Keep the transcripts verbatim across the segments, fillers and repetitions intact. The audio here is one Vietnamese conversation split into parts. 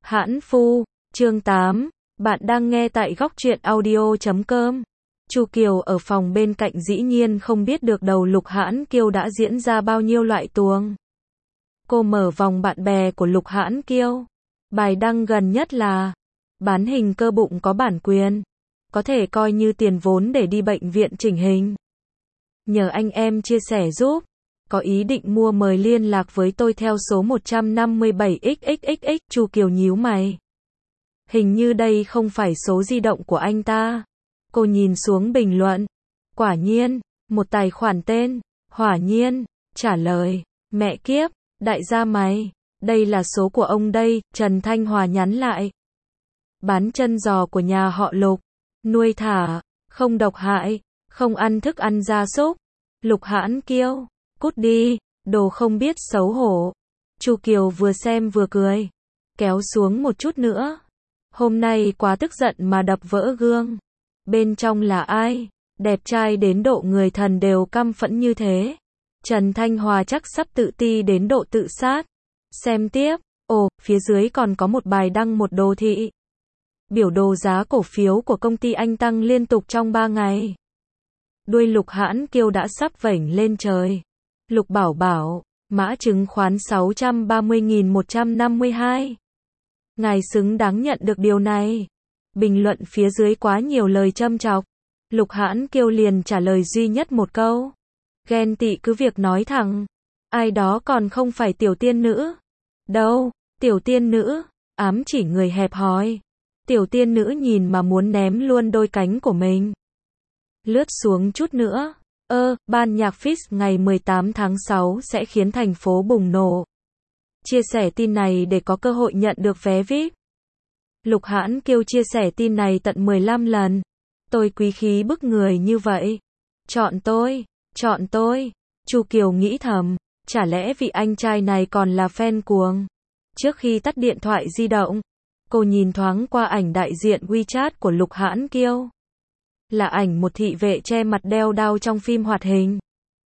Hãn Phu, chương tám, bạn đang nghe tại góc truyện audio chấm com. Chu Kiều ở phòng bên cạnh dĩ nhiên không biết được đầu Lục Hãn Kiêu đã diễn ra bao nhiêu loại tuồng. Cô mở vòng bạn bè của Lục Hãn Kiêu. Bài đăng gần nhất là bán hình cơ bụng có bản quyền, có thể coi như tiền vốn để đi bệnh viện chỉnh hình. Nhờ anh em chia sẻ giúp. Có ý định mua mời liên lạc với tôi theo số một trăm năm mươi bảy x x x x. Chu Kiều nhíu mày. Hình như đây không phải số di động của anh ta. Cô nhìn xuống bình luận. Quả nhiên, một tài khoản tên Hỏa Nhiên trả lời, mẹ kiếp, đại gia mày, đây là số của ông đây. Trần Thanh Hòa nhắn lại. Bán chân giò của nhà họ Lục, nuôi thả, không độc hại, không ăn thức ăn gia súc. Lục Hãn Kiêu, cút đi, đồ không biết xấu hổ. Chu Kiều vừa xem vừa cười, kéo xuống một chút nữa. Hôm nay quá tức giận mà đập vỡ gương. Bên trong là ai? Đẹp trai đến độ người thần đều căm phẫn như thế. Trần Thanh Hòa chắc sắp tự ti đến độ tự sát. Xem tiếp. Ồ, phía dưới còn có một bài đăng một đồ thị. Biểu đồ giá cổ phiếu của công ty anh tăng liên tục trong ba ngày. Đuôi Lục Hãn Kiêu đã sắp vểnh lên trời. Lục Bảo Bảo, mã chứng khoán sáu trăm ba mươi nghìn một trăm năm mươi hai. Ngài xứng đáng nhận được điều này. Bình luận phía dưới quá nhiều lời châm chọc. Lục Hãn Kiêu liền trả lời duy nhất một câu. Ghen tị cứ việc nói thẳng. Ai đó còn không phải tiểu tiên nữ. Đâu, tiểu tiên nữ, ám chỉ người hẹp hòi. Tiểu tiên nữ nhìn mà muốn ném luôn đôi cánh của mình. Lướt xuống chút nữa. Ơ, ban nhạc Fix ngày mười tám tháng sáu sẽ khiến thành phố bùng nổ. Chia sẻ tin này để có cơ hội nhận được vé vi ai pi. Lục Hãn Kiêu chia sẻ tin này tận mười lăm lần. Tôi quý khí bức người như vậy. Chọn tôi, chọn tôi. Chu Kiều nghĩ thầm, chả lẽ vị anh trai này còn là fan cuồng. Trước khi tắt điện thoại di động, cô nhìn thoáng qua ảnh đại diện WeChat của Lục Hãn Kiêu. Là ảnh một thị vệ che mặt đeo đao trong phim hoạt hình.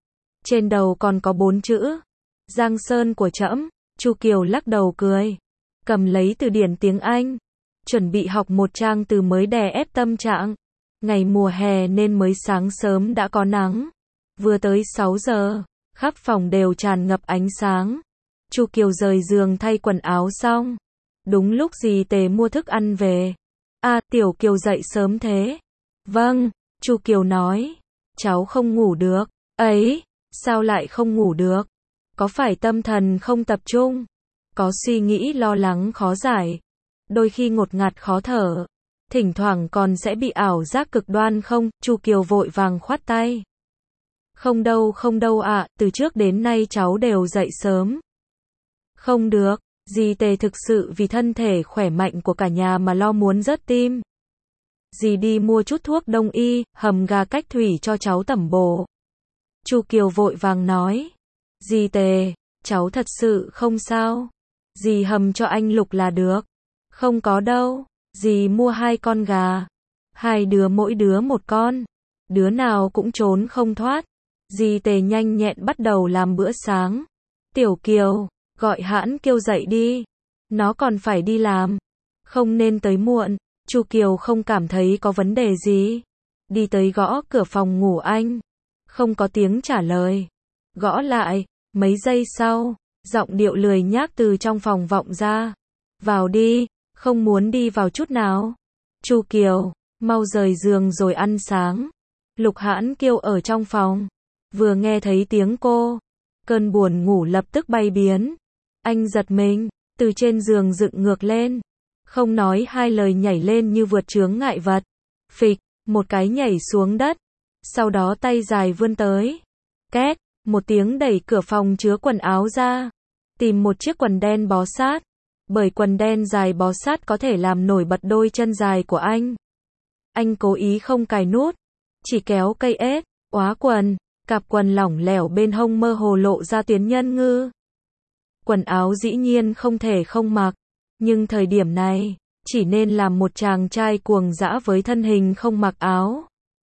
Trên đầu còn có bốn chữ Giang Sơn của trẫm. Chu Kiều lắc đầu cười, cầm lấy từ điển tiếng Anh, chuẩn bị học một trang từ mới đè ép tâm trạng. Ngày mùa hè nên mới sáng sớm đã có nắng. Vừa tới sáu giờ, khắp phòng đều tràn ngập ánh sáng. Chu Kiều rời giường thay quần áo xong. Đúng lúc dì Tề mua thức ăn về. À, Tiểu Kiều dậy sớm thế. Vâng, Chu Kiều nói. Cháu không ngủ được. Ấy, sao lại không ngủ được? Có phải tâm thần không tập trung? Có suy nghĩ lo lắng khó giải? Đôi khi ngột ngạt khó thở? Thỉnh thoảng còn sẽ bị ảo giác cực đoan không? Chu Kiều vội vàng khoát tay. Không đâu không đâu ạ, à, từ trước đến nay cháu đều dậy sớm. Không được, dì Tề thực sự vì thân thể khỏe mạnh của cả nhà mà lo muốn rớt tim. Dì đi mua chút thuốc đông y, hầm gà cách thủy cho cháu tẩm bổ. Chu Kiều vội vàng nói. Dì Tề, cháu thật sự không sao. Dì hầm cho anh Lục là được. Không có đâu, dì mua hai con gà. Hai đứa mỗi đứa một con. Đứa nào cũng trốn không thoát. Dì Tề nhanh nhẹn bắt đầu làm bữa sáng. Tiểu Kiều, gọi Hãn Kiêu dậy đi. Nó còn phải đi làm. Không nên tới muộn. Chu Kiều không cảm thấy có vấn đề gì. Đi tới gõ cửa phòng ngủ anh. Không có tiếng trả lời. Gõ lại, mấy giây sau, giọng điệu lười nhác từ trong phòng vọng ra. Vào đi, không muốn đi vào chút nào. Chu Kiều, mau rời giường rồi ăn sáng. Lục Hãn Kiêu ở trong phòng. Vừa nghe thấy tiếng cô, cơn buồn ngủ lập tức bay biến. Anh giật mình, từ trên giường dựng ngược lên. Không nói hai lời nhảy lên như vượt chướng ngại vật. Phịch, một cái nhảy xuống đất. Sau đó tay dài vươn tới. Két, một tiếng đẩy cửa phòng chứa quần áo ra. Tìm một chiếc quần đen bó sát. Bởi quần đen dài bó sát có thể làm nổi bật đôi chân dài của anh. Anh cố ý không cài nút. Chỉ kéo cây ếch, óa quần. Cặp quần lỏng lẻo bên hông mơ hồ lộ ra tuyến nhân ngư. Quần áo dĩ nhiên không thể không mặc. Nhưng thời điểm này, chỉ nên làm một chàng trai cuồng dã với thân hình không mặc áo.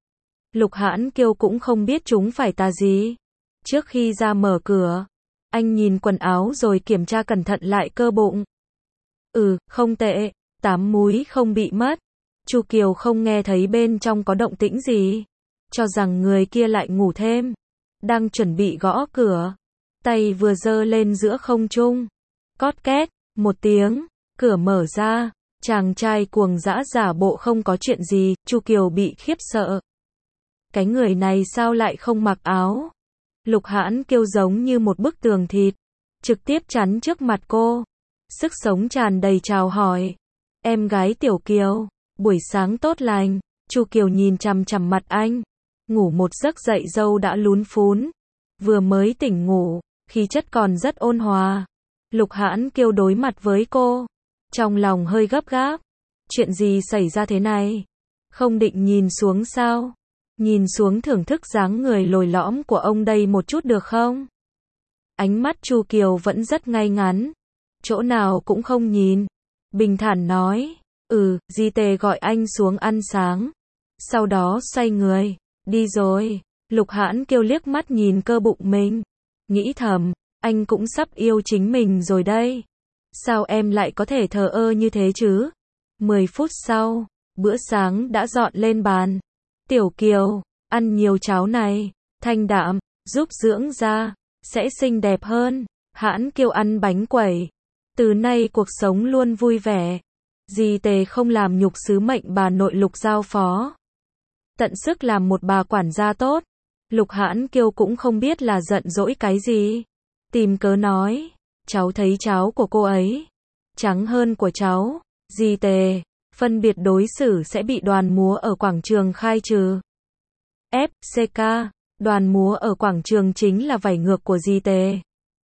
Lục Hãn Kiêu cũng không biết chúng phải tà gì. Trước khi ra mở cửa, anh nhìn quần áo rồi kiểm tra cẩn thận lại cơ bụng. Ừ, không tệ, tám múi không bị mất. Chu Kiều không nghe thấy bên trong có động tĩnh gì, cho rằng người kia lại ngủ thêm, đang chuẩn bị gõ cửa, tay vừa giơ lên giữa không trung. Cót két, một tiếng, cửa mở ra, chàng trai cuồng dã giả bộ không có chuyện gì, Chu Kiều bị khiếp sợ. Cái người này sao lại không mặc áo? Lục Hãn Kiêu giống như một bức tường thịt, trực tiếp chắn trước mặt cô. Sức sống tràn đầy chào hỏi. Em gái Tiểu Kiều, buổi sáng tốt lành. Chu Kiều nhìn chằm chằm mặt anh. Ngủ một giấc dậy râu đã lún phún. Vừa mới tỉnh ngủ, khí chất còn rất ôn hòa. Lục Hãn Kiêu đối mặt với cô, trong lòng hơi gấp gáp. Chuyện gì xảy ra thế này? Không định nhìn xuống sao? Nhìn xuống thưởng thức dáng người lồi lõm của ông đây một chút được không? Ánh mắt Chu Kiều vẫn rất ngay ngắn, chỗ nào cũng không nhìn. Bình thản nói, ừ, Di Tề gọi anh xuống ăn sáng. Sau đó xoay người, đi rồi. Lục Hãn Kiêu liếc mắt nhìn cơ bụng mình, nghĩ thầm, anh cũng sắp yêu chính mình rồi đây. Sao em lại có thể thờ ơ như thế chứ? Mười phút sau, bữa sáng đã dọn lên bàn. Tiểu Kiều, ăn nhiều cháo này, thanh đạm, giúp dưỡng da, sẽ xinh đẹp hơn. Hãn Kiêu ăn bánh quẩy. Từ nay cuộc sống luôn vui vẻ. Di Tề không làm nhục sứ mệnh bà nội Lục giao phó. Tận sức làm một bà quản gia tốt. Lục Hãn Kiêu cũng không biết là giận dỗi cái gì. Tìm cớ nói, cháu thấy cháo của cô ấy trắng hơn của cháu. Di Tề, phân biệt đối xử sẽ bị đoàn múa ở quảng trường khai trừ. ép xê ca, đoàn múa ở quảng trường chính là vảy ngược của Di Tề.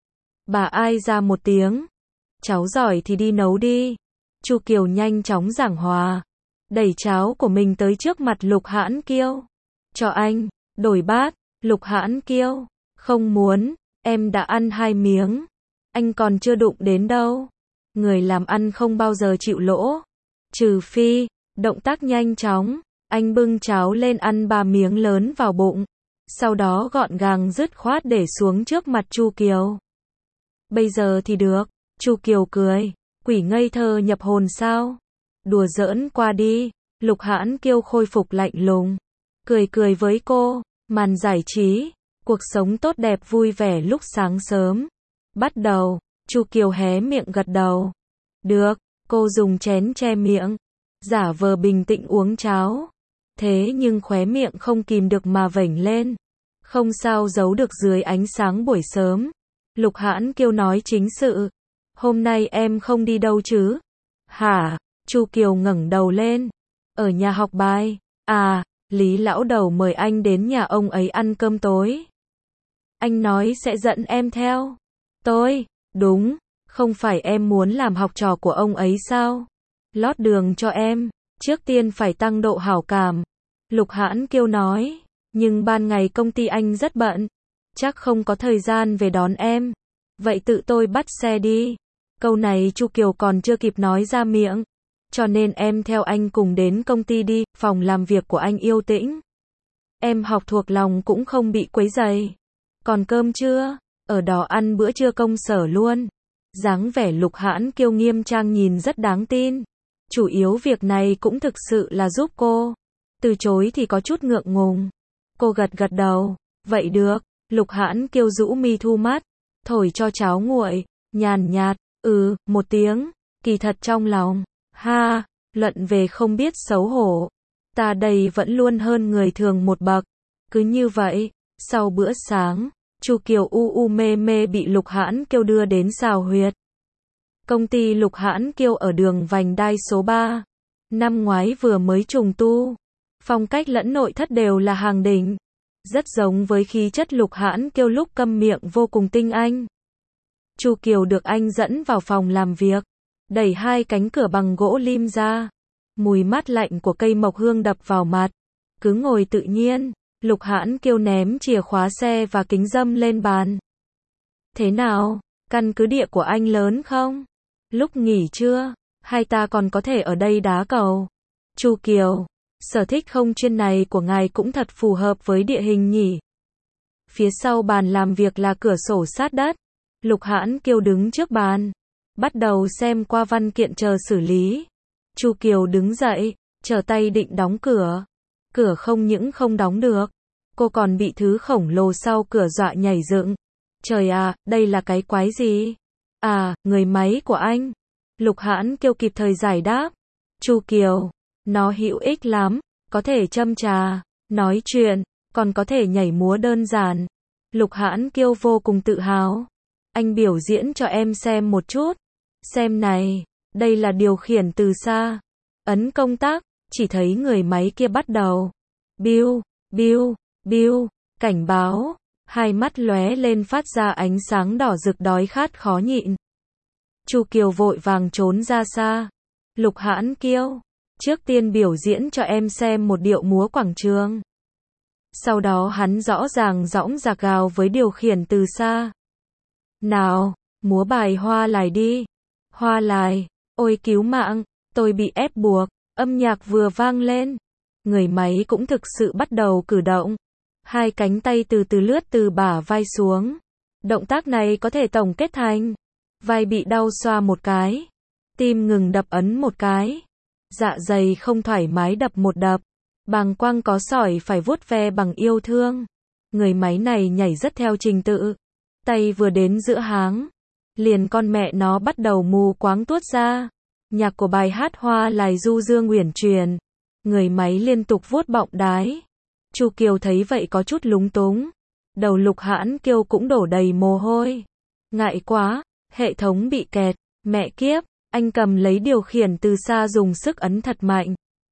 Bà ai ra một tiếng. Cháu giỏi thì đi nấu đi. Chu Kiều nhanh chóng giảng hòa, đẩy cháo của mình tới trước mặt Lục Hãn Kiêu. Cho anh, đổi bát. Lục Hãn Kiêu, không muốn, em đã ăn hai miếng. Anh còn chưa đụng đến đâu. Người làm ăn không bao giờ chịu lỗ. Trừ phi, động tác nhanh chóng, anh bưng cháo lên ăn ba miếng lớn vào bụng. Sau đó gọn gàng dứt khoát để xuống trước mặt Chu Kiều. Bây giờ thì được. Chu Kiều cười, quỷ ngây thơ nhập hồn sao? Đùa giỡn qua đi. Lục Hãn Kiêu khôi phục lạnh lùng, cười cười với cô. Màn giải trí, cuộc sống tốt đẹp vui vẻ lúc sáng sớm bắt đầu. Chu Kiều hé miệng gật đầu. Được, cô dùng chén che miệng, giả vờ bình tĩnh uống cháo. Thế nhưng khóe miệng không kìm được mà vểnh lên, không sao giấu được dưới ánh sáng buổi sớm. Lục Hãn Kiêu nói chính sự. Hôm nay em không đi đâu chứ? Hả? Chu Kiều ngẩng đầu lên. Ở nhà học bài. À, Lý lão đầu mời anh đến nhà ông ấy ăn cơm tối. Anh nói sẽ dẫn em theo. Tôi, đúng, không phải em muốn làm học trò của ông ấy sao? Lót đường cho em, trước tiên phải tăng độ hảo cảm. Lục Hãn Kiêu nói, nhưng ban ngày công ty anh rất bận, chắc không có thời gian về đón em. Vậy tự tôi bắt xe đi. Câu này Chu Kiều còn chưa kịp nói ra miệng. Cho nên em theo anh cùng đến công ty đi, phòng làm việc của anh yên tĩnh. Em học thuộc lòng cũng không bị quấy rầy. Còn cơm chưa? Ở đó ăn bữa trưa công sở luôn. Dáng vẻ Lục Hãn Kiêu nghiêm trang nhìn rất đáng tin. Chủ yếu việc này cũng thực sự là giúp cô. Từ chối thì có chút ngượng ngùng. Cô gật gật đầu. Vậy được. Lục Hãn Kiêu rũ mi thu mắt, thổi cho cháo nguội, nhàn nhạt, ừ, một tiếng. Kỳ thật trong lòng, ha, luận về không biết xấu hổ. Ta đây vẫn luôn hơn người thường một bậc. Cứ như vậy, sau bữa sáng, Chu Kiều u u mê mê bị Lục Hãn Kiêu đưa đến xào huyệt. Công ty Lục Hãn Kiêu ở đường vành đai số ba. Năm ngoái vừa mới trùng tu. Phong cách lẫn nội thất đều là hàng đỉnh. Rất giống với khí chất Lục Hãn Kiêu lúc câm miệng vô cùng tinh anh. Chu Kiều được anh dẫn vào phòng làm việc, đẩy hai cánh cửa bằng gỗ lim ra. Mùi mát lạnh của cây mộc hương đập vào mặt. Cứ ngồi tự nhiên. Lục Hãn Kiêu ném chìa khóa xe và kính râm lên bàn. Thế nào? Căn cứ địa của anh lớn không? Lúc nghỉ trưa, hai ta còn có thể ở đây đá cầu. Chu Kiều, sở thích không chuyên này của ngài cũng thật phù hợp với địa hình nhỉ. Phía sau bàn làm việc là cửa sổ sát đất. Lục Hãn Kiêu đứng trước bàn, bắt đầu xem qua văn kiện chờ xử lý. Chu Kiều đứng dậy, trở tay định đóng cửa. Cửa không những không đóng được, cô còn bị thứ khổng lồ sau cửa dọa nhảy dựng. Trời à, đây là cái quái gì? À, người máy của anh. Lục Hãn Kiêu kịp thời giải đáp. Chu Kiều, nó hữu ích lắm, có thể châm trà, nói chuyện, còn có thể nhảy múa đơn giản. Lục Hãn Kiêu vô cùng tự hào. Anh biểu diễn cho em xem một chút. Xem này, đây là điều khiển từ xa. Ấn công tắc, chỉ thấy người máy kia bắt đầu. Biu, biu, biu, cảnh báo. Hai mắt lóe lên phát ra ánh sáng đỏ rực đói khát khó nhịn. Chu Kiều vội vàng trốn ra xa. Lục Hãn Kiêu, trước tiên biểu diễn cho em xem một điệu múa quảng trường. Sau đó hắn rõ ràng dõng dạc gào với điều khiển từ xa. Nào, múa bài Hoa Lài đi. Hoa Lài, ôi cứu mạng, tôi bị ép buộc. Âm nhạc vừa vang lên, người máy cũng thực sự bắt đầu cử động. Hai cánh tay từ từ lướt từ bả vai xuống. Động tác này có thể tổng kết thành vai bị đau xoa một cái, tim ngừng đập ấn một cái, dạ dày không thoải mái đập một đập, bàng quang có sỏi phải vuốt ve bằng yêu thương. Người máy này nhảy rất theo trình tự. Tay vừa đến giữa háng, liền con mẹ nó bắt đầu mù quáng tuốt ra. Nhạc của bài hát Hoa Lài du dương uyển chuyển. Người máy liên tục vuốt bọng đái. Chu Kiều thấy vậy có chút lúng túng. Đầu Lục Hãn Kiêu cũng đổ đầy mồ hôi. Ngại quá, hệ thống bị kẹt. Mẹ kiếp, anh cầm lấy điều khiển từ xa dùng sức ấn thật mạnh.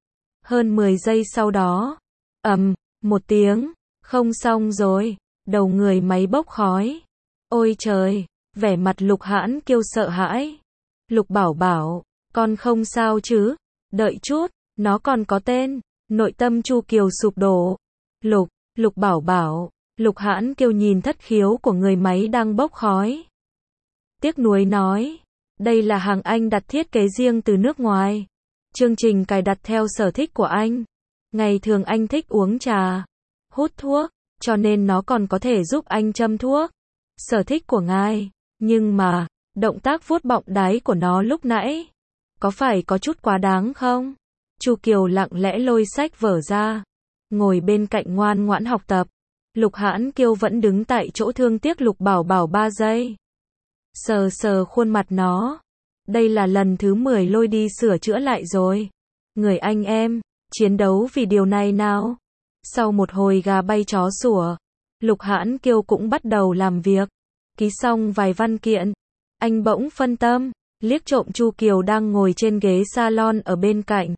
Hơn mười giây sau đó, ầm, một tiếng, không xong rồi, đầu người máy bốc khói. Ôi trời, vẻ mặt Lục Hãn Kiêu sợ hãi. Lục Bảo Bảo, con không sao chứ? Đợi chút, nó còn có tên. Nội tâm Chu Kiều sụp đổ. Lục, Lục Bảo Bảo, Lục Hãn Kiêu nhìn thất khiếu của người máy đang bốc khói. Tiếc nuối nói, đây là hàng anh đặt thiết kế riêng từ nước ngoài. Chương trình cài đặt theo sở thích của anh. Ngày thường anh thích uống trà, hút thuốc, cho nên nó còn có thể giúp anh châm thuốc. Sở thích của ngài, nhưng mà, động tác vuốt bọng đáy của nó lúc nãy, có phải có chút quá đáng không? Chu Kiều lặng lẽ lôi sách vở ra, ngồi bên cạnh ngoan ngoãn học tập. Lục Hãn Kiêu vẫn đứng tại chỗ thương tiếc Lục Bảo Bảo ba giây. Sờ sờ khuôn mặt nó. Đây là lần thứ mười lôi đi sửa chữa lại rồi. Người anh em, chiến đấu vì điều này nào. Sau một hồi gà bay chó sủa, Lục Hãn Kiêu cũng bắt đầu làm việc. Ký xong vài văn kiện, anh bỗng phân tâm, liếc trộm Chu Kiều đang ngồi trên ghế salon ở bên cạnh.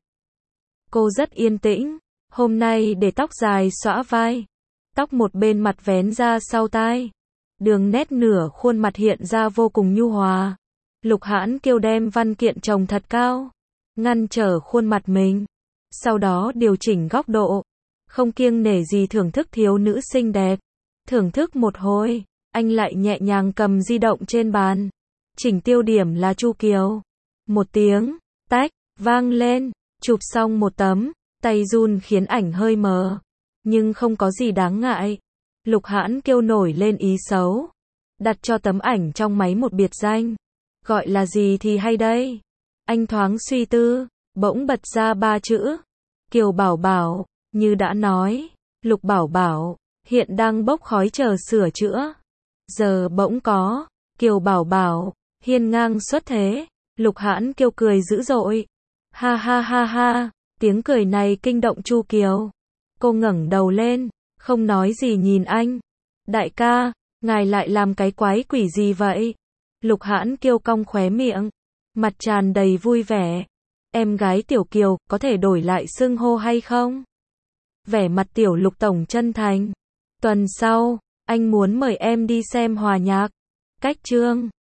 Cô rất yên tĩnh, hôm nay để tóc dài xõa vai, tóc một bên mặt vén ra sau tai, đường nét nửa khuôn mặt hiện ra vô cùng nhu hòa. Lục Hãn Kiêu đem văn kiện chồng thật cao, ngăn trở khuôn mặt mình, sau đó điều chỉnh góc độ, không kiêng nể gì thưởng thức thiếu nữ xinh đẹp. Thưởng thức một hồi, anh lại nhẹ nhàng cầm di động trên bàn, chỉnh tiêu điểm là Chu Kiều. Một tiếng, tách, vang lên, chụp xong một tấm, tay run khiến ảnh hơi mờ, nhưng không có gì đáng ngại. Lục Hãn Kiêu nổi lên ý xấu, đặt cho tấm ảnh trong máy một biệt danh. Gọi là gì thì hay đây? Anh thoáng suy tư, bỗng bật ra ba chữ. Kiều Bảo Bảo, như đã nói, Lục Bảo Bảo, hiện đang bốc khói chờ sửa chữa. Giờ bỗng có, Kiều Bảo Bảo, hiên ngang xuất thế. Lục Hãn Kiêu cười dữ dội. Ha ha ha ha, tiếng cười này kinh động Chu Kiều. Cô ngẩng đầu lên, không nói gì nhìn anh. Đại ca, ngài lại làm cái quái quỷ gì vậy? Lục Hãn Kiêu cong khóe miệng, mặt tràn đầy vui vẻ. Em gái Tiểu Kiều, có thể đổi lại xưng hô hay không? Vẻ mặt Tiểu Lục tổng chân thành. Tuần sau, anh muốn mời em đi xem hòa nhạc. Cách chương